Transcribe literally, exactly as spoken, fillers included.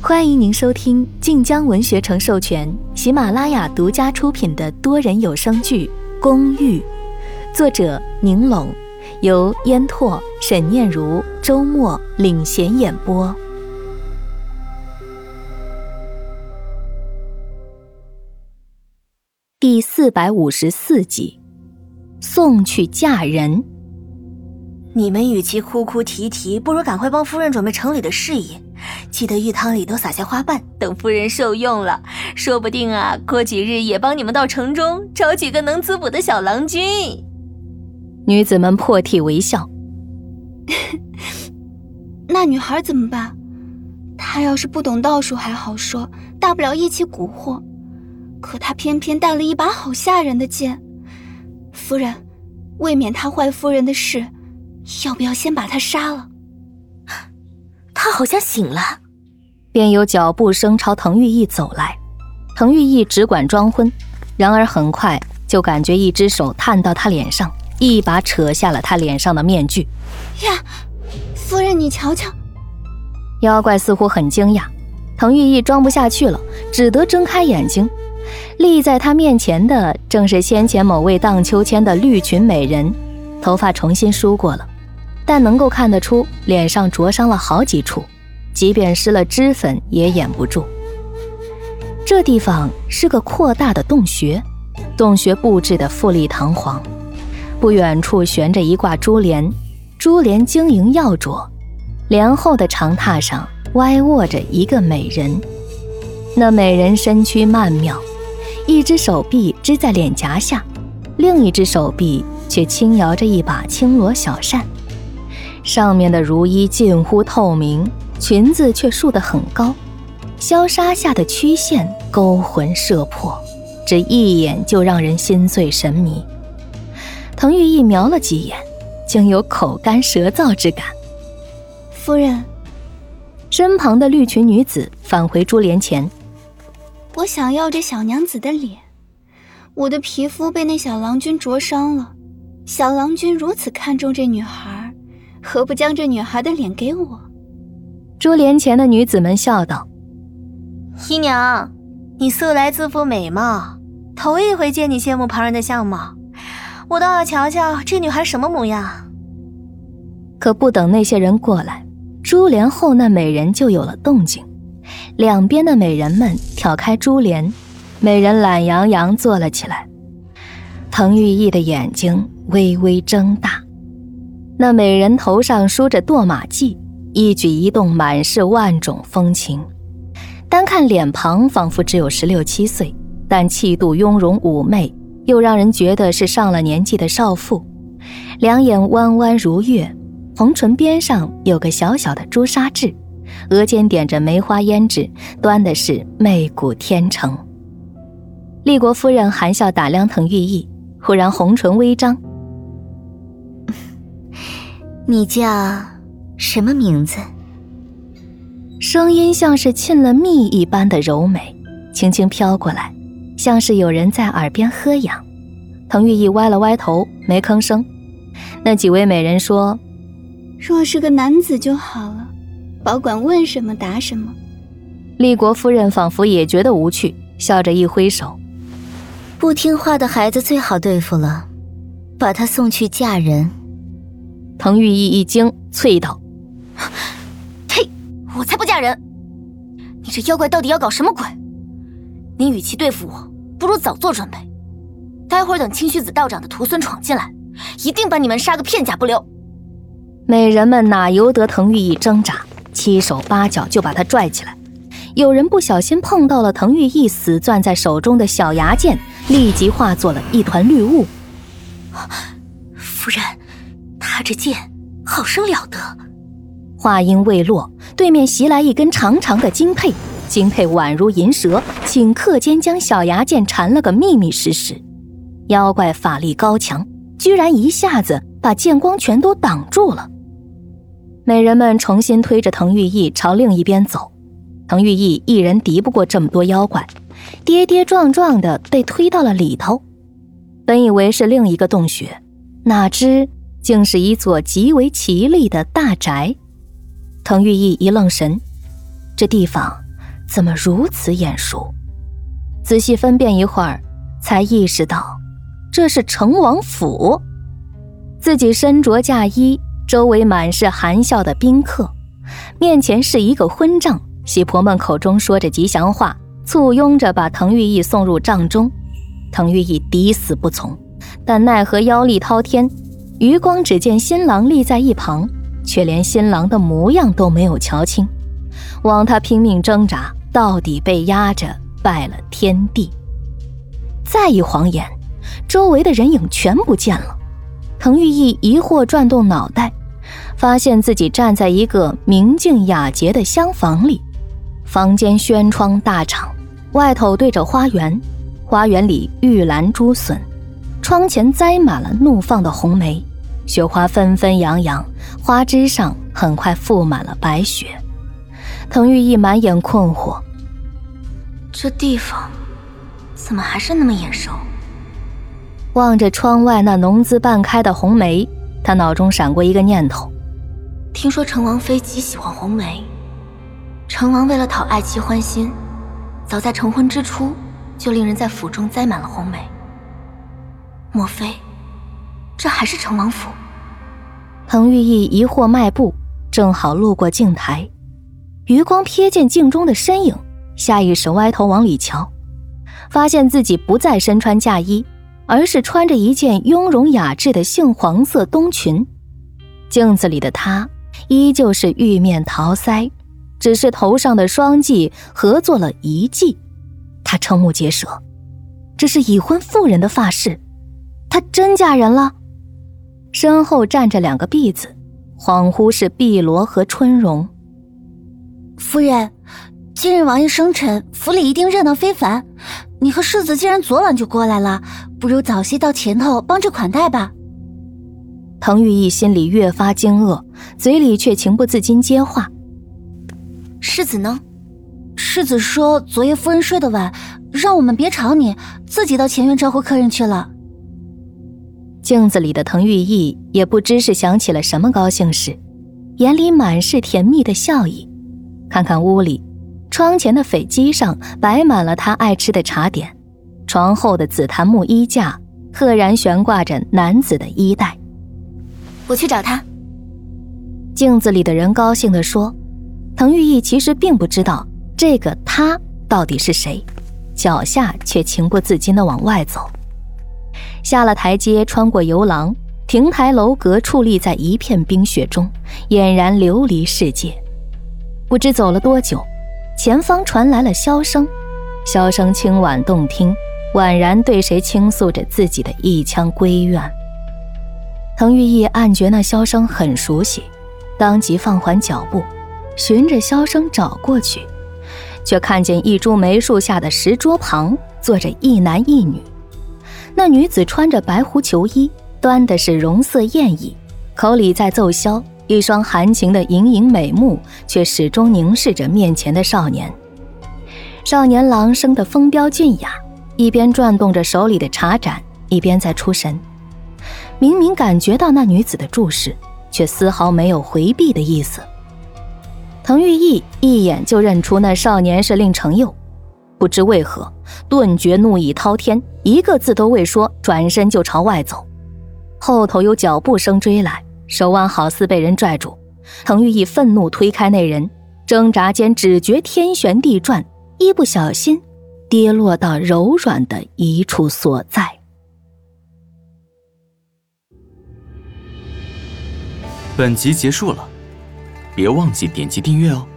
欢迎您收听晋江文学城授权、喜马拉雅独家出品的多人有声剧《公寓》，作者宁龙，由烟拓、沈念如、周末领衔演播。第四百五十四集，送去嫁人。 你们与其哭哭啼啼，不如赶快帮夫人准备成礼的事宜。记得浴汤里都撒下花瓣，等夫人受用了，说不定啊，过几日也帮你们到城中找几个能滋补的小郎君。 女子们破涕为笑。 那女孩怎么办？她要是不懂道术还好说，大不了一起蛊惑，可她偏偏带了一把好吓人的剑。夫人，为免她坏夫人的事，要不要先把她杀了？ 她好像醒了。 便有脚步声朝滕玉意走来。滕玉意只管装昏，然而很快就感觉一只手探到她脸上，一把扯下了她脸上的面具。 呀，夫人你瞧瞧。 妖怪似乎很惊讶，滕玉意装不下去了，只得睁开眼睛。立在他面前的正是先前某位荡秋千的绿裙美人，头发重新梳过了，但能够看得出脸上灼伤了好几处，即便施了脂粉也掩不住。这地方是个扩大的洞穴，洞穴布置得富丽堂皇，不远处悬着一挂珠帘，珠帘晶莹耀灼，帘后的长榻上歪卧着一个美人。那美人身躯曼妙，一只手臂支在脸颊下，另一只手臂却轻摇着一把青罗小扇，上面的如衣近乎透明，裙子却束得很高，消纱下的曲线勾魂摄魄，只一眼就让人心醉神迷。滕玉意瞄了几眼，竟有口干舌燥之感。 夫人， 身旁的绿裙女子返回珠帘前。 我想要这小娘子的脸，我的皮肤被那小郎君灼伤了，小郎君如此看重这女孩，何不将这女孩的脸给我？ 珠帘前的女子们笑道： 姨娘，你素来自负美貌，头一回见你羡慕旁人的相貌，我倒要瞧瞧这女孩什么模样。 可不等那些人过来，珠帘后那美人就有了动静，两边的美人们挑开珠帘，美人懒洋洋坐了起来。滕玉意的眼睛微微睁大，那美人头上梳着堕马髻，一举一动满是万种风情，单看脸庞仿佛只有十六七岁，但气度雍容妩媚，又让人觉得是上了年纪的少妇。两眼弯弯如月，红唇边上有个小小的朱砂痣，额间点着梅花胭脂，端的是媚骨天成。立国夫人含笑打量滕玉意，忽然红唇微张： 你叫什么名字？ 声音像是沁了蜜一般的柔美，轻轻飘过来，像是有人在耳边喝养。滕玉意歪了歪头，没吭声。那几位美人说： 若是个男子就好了，保管问什么答什么。 立国夫人仿佛也觉得无趣，笑着一挥手： 不听话的孩子最好对付了，把他送去嫁人。 滕玉意一惊，啐道： 呸！我才不嫁人！你这妖怪到底要搞什么鬼？你与其对付我，不如早做准备。待会儿等清虚子道长的徒孙闯进来，一定把你们杀个片甲不留。 美人们哪由得滕玉意挣扎，七手八脚就把他拽起来。有人不小心碰到了滕玉意死攥在手中的小牙剑，立即化作了一团绿雾。 夫人，他这剑好生了得。 话音未落，对面袭来一根长长的金佩，金佩宛如银蛇，顷刻间将小牙剑缠了个密密实实。妖怪法力高强，居然一下子把剑光全都挡住了。美人们重新推着滕玉意朝另一边走，滕玉意一人敌不过这么多妖怪，跌跌撞撞地被推到了里头。本以为是另一个洞穴，哪知竟是一座极为奇丽的大宅。滕玉意一愣神，这地方怎么如此眼熟？仔细分辨一会儿，才意识到这是成王府。自己身着嫁衣，周围满是含笑的宾客，面前是一个婚帐，喜婆们口中说着吉祥话，簇拥着把滕玉意送入帐中。滕玉意抵死不从，但奈何妖力滔天，余光只见新郎立在一旁，却连新郎的模样都没有瞧清，望他拼命挣扎，到底被压着拜了天地。再一晃眼，周围的人影全不见了。滕玉意疑惑转动脑袋，发现自己站在一个明净雅洁的厢房里，房间轩窗大敞，外头对着花园，花园里玉兰珠笋，窗前栽满了怒放的红梅，雪花纷纷扬扬，花枝上很快覆满了白雪。滕玉意满眼困惑， 这地方怎么还是那么眼熟？ 望着窗外那浓姿半开的红梅，他脑中闪过一个念头。 听说成王妃极喜欢红梅，成王为了讨爱妻欢心，早在成婚之初就令人在府中栽满了红梅。莫非这还是成王府？ 滕玉意疑惑迈步，正好路过镜台，余光瞥见镜中的身影，下意识歪头往里瞧，发现自己不再身穿嫁衣，而是穿着一件雍容雅致的杏黄色冬裙。镜子里的她依旧是玉面桃腮，只是头上的双髻合作了一髻。她瞠目结舌，这是已婚妇人的发饰，她真嫁人了。身后站着两个婢子，恍惚是碧罗和春容。 夫人，今日王爷生辰，府里一定热闹非凡。你和世子既然昨晚就过来了，不如早些到前头帮着款待吧。 滕玉意心里越发惊愕，嘴里却情不自禁接话。 世子呢？世子说昨夜夫人睡得晚，让我们别吵你，自己到前院招呼客人去了。 镜子里的滕玉意也不知是想起了什么高兴事，眼里满是甜蜜的笑意。看看屋里，窗前的绯几上摆满了他爱吃的茶点，床后的紫檀木衣架赫然悬挂着男子的衣带。 我去找他。 镜子里的人高兴地说。滕玉意其实并不知道这个他到底是谁，脚下却情不自禁地往外走。下了台阶，穿过游廊，亭台楼阁矗立在一片冰雪中，俨然流离世界。不知走了多久，前方传来了箫声，箫声轻婉动听，宛然对谁倾诉着自己的一腔闺怨。滕玉意暗觉那箫声很熟悉，当即放缓脚步，循着箫声找过去，却看见一株梅树下的石桌旁坐着一男一女。那女子穿着白狐裘衣，端的是容色艳逸，口里在奏箫，一双含情的盈盈美目却始终凝视着面前的少年。少年郎生得风标俊雅，一边转动着手里的茶盏，一边在出神。明明感觉到那女子的注视，却丝毫没有回避的意思。滕玉意一眼就认出那少年是令承佑，不知为何顿觉怒意滔天，一个字都未说，转身就朝外走。后头有脚步声追来，手腕好似被人拽住，滕玉意愤怒推开那人，挣扎间只觉天旋地转，一不小心跌落到柔软的一处所在。 本集结束了，别忘记点击订阅哦。